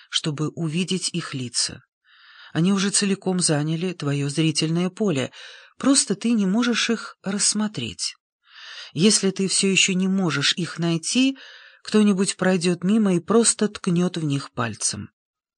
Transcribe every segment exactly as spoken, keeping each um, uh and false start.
чтобы увидеть их лица. Они уже целиком заняли твое зрительное поле, просто ты не можешь их рассмотреть. Если ты все еще не можешь их найти, кто-нибудь пройдет мимо и просто ткнет в них пальцем.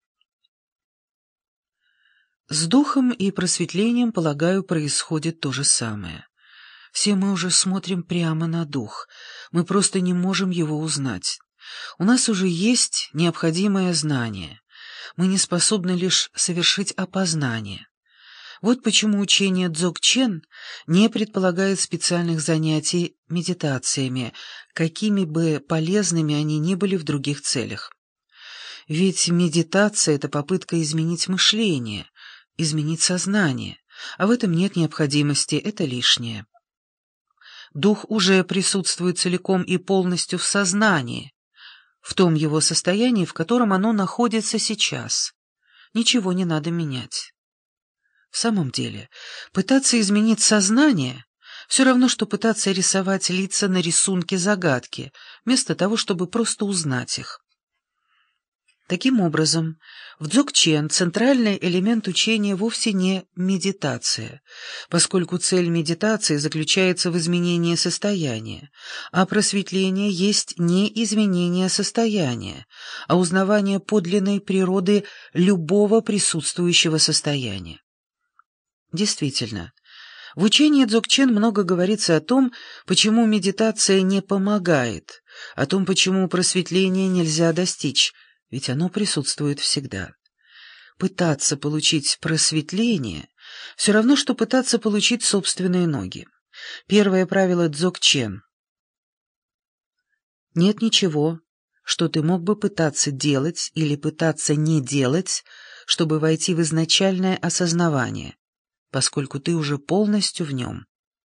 С духом и просветлением, полагаю, происходит то же самое. Все мы уже смотрим прямо на дух, мы просто не можем его узнать. У нас уже есть необходимое знание, мы не способны лишь совершить опознание. Вот почему учение Дзогчен не предполагает специальных занятий медитациями, какими бы полезными они ни были в других целях. Ведь медитация — это попытка изменить мышление, изменить сознание, а в этом нет необходимости, это лишнее. Дух уже присутствует целиком и полностью в сознании, в том его состоянии, в котором оно находится сейчас. Ничего не надо менять. В самом деле, пытаться изменить сознание — все равно, что пытаться рисовать лица на рисунке загадки, вместо того, чтобы просто узнать их. Таким образом, в Дзогчен центральный элемент учения вовсе не медитация, поскольку цель медитации заключается в изменении состояния, а просветление есть не изменение состояния, а узнавание подлинной природы любого присутствующего состояния. Действительно, в учении Дзогчен много говорится о том, почему медитация не помогает, о том, почему просветление нельзя достичь, ведь оно присутствует всегда. Пытаться получить просветление — все равно, что пытаться получить собственные ноги. Первое правило Дзогчен: нет ничего, что ты мог бы пытаться делать или пытаться не делать, чтобы войти в изначальное осознавание, поскольку ты уже полностью в нем.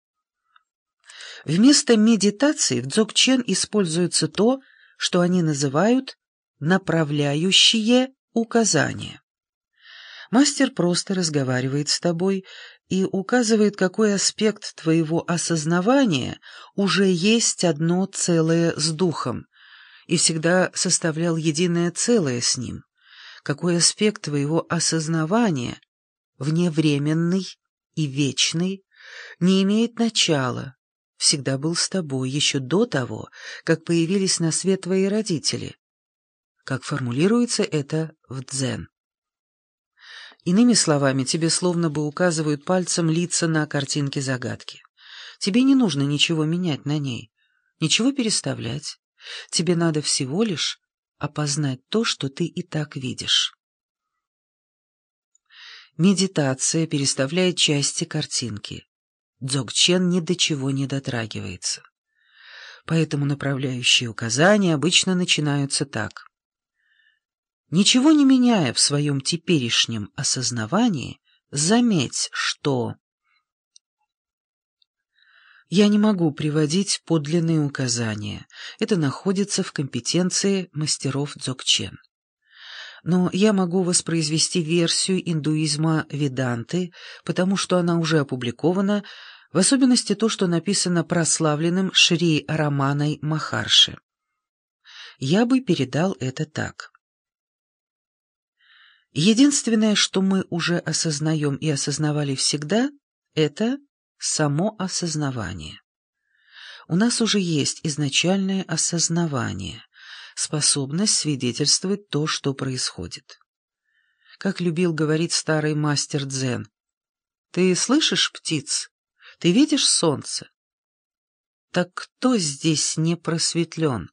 Вместо медитации в Дзогчен используется то, что они называют направляющие указания. Мастер просто разговаривает с тобой и указывает, какой аспект твоего осознавания уже есть одно целое с духом и всегда составлял единое целое с ним, какой аспект твоего осознавания, вневременный и вечный, не имеет начала, всегда был с тобой еще до того, как появились на свет твои родители. Как формулируется это в дзен. Иными словами, тебе словно бы указывают пальцем лица на картинке загадки. Тебе не нужно ничего менять на ней, ничего переставлять. Тебе надо всего лишь опознать то, что ты и так видишь. Медитация переставляет части картинки. Дзогчен ни до чего не дотрагивается. Поэтому направляющие указания обычно начинаются так. Ничего не меняя в своем теперешнем осознавании, заметь, что... Я не могу приводить подлинные указания, это находится в компетенции мастеров Дзогчен. Но я могу воспроизвести версию индуизма Веданты, потому что она уже опубликована, в особенности то, что написано прославленным Шри Раманой Махарши. Я бы передал это так. Единственное, что мы уже осознаем и осознавали всегда, это само осознавание. У нас уже есть изначальное осознавание, способность свидетельствовать то, что происходит. Как любил говорить старый мастер дзен: «Ты слышишь птиц? Ты видишь солнце? Так кто здесь не просветлен?»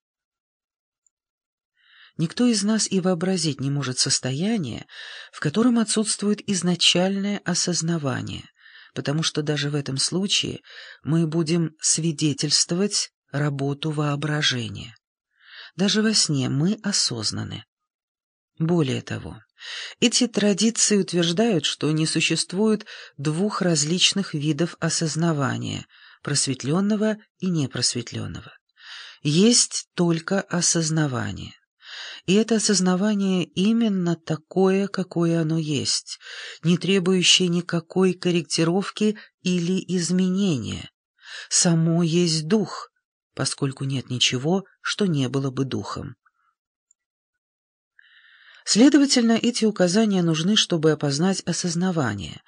Никто из нас и вообразить не может состояние, в котором отсутствует изначальное осознавание, потому что даже в этом случае мы будем свидетельствовать работу воображения. Даже во сне мы осознаны. Более того, эти традиции утверждают, что не существует двух различных видов осознавания – просветленного и непросветленного. Есть только осознавание. И это осознавание именно такое, какое оно есть, не требующее никакой корректировки или изменения. Само есть дух, поскольку нет ничего, что не было бы духом. Следовательно, эти указания нужны, чтобы опознать осознавание,